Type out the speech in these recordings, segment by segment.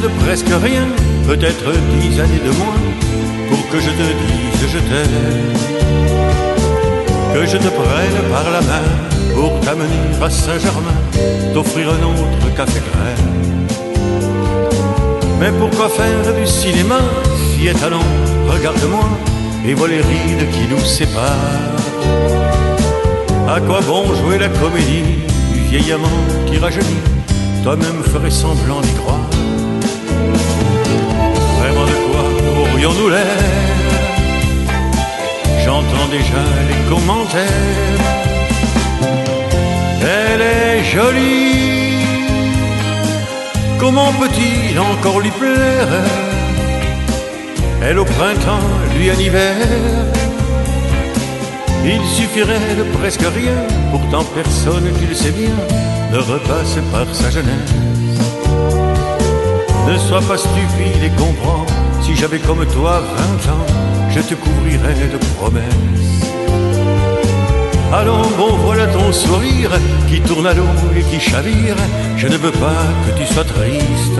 de presque rien, peut-être 10 années de moins, pour que je te dise je t'aime. Que je te prenne par la main pour t'amener à Saint-Germain, t'offrir un autre café crème. Mais pourquoi faire du cinéma si étalon, regarde-moi et vois les rides qui nous séparent. À quoi bon jouer la comédie du vieil amant qui rajeunit, toi-même ferais semblant d'y croire. Vraiment de quoi aurions-nous l'air? J'entends déjà les commentaires. Elle est jolie, comment peut-il encore lui plaire? Elle au printemps, lui en hiver. Il suffirait de presque rien, pourtant personne qui le sait bien ne repasse par sa jeunesse. Ne sois pas stupide et comprends, si j'avais comme toi 20 ans, je te couvrirais de promesses. Allons, bon, voilà ton sourire qui tourne à l'eau et qui chavire. Je ne veux pas que tu sois triste.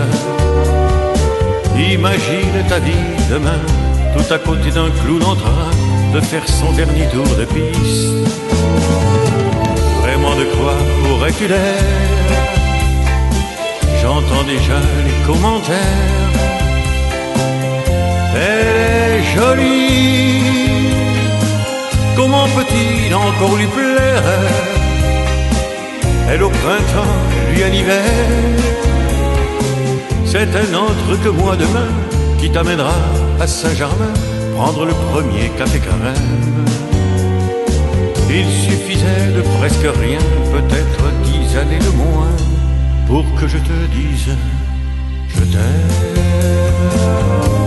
Imagine ta vie demain, tout à côté d'un clown en train de faire son dernier tour de piste. Vraiment de quoi aurais-tu l'air? J'entends déjà les commentaires. Elle est jolie, comment peut-il encore lui plaire? Elle au printemps, lui en hiver. C'est un autre que moi demain qui t'amènera à Saint-Germain prendre le premier café crème. Il suffisait de presque rien, peut-être 10 années de moins, pour que je te dise je t'aime.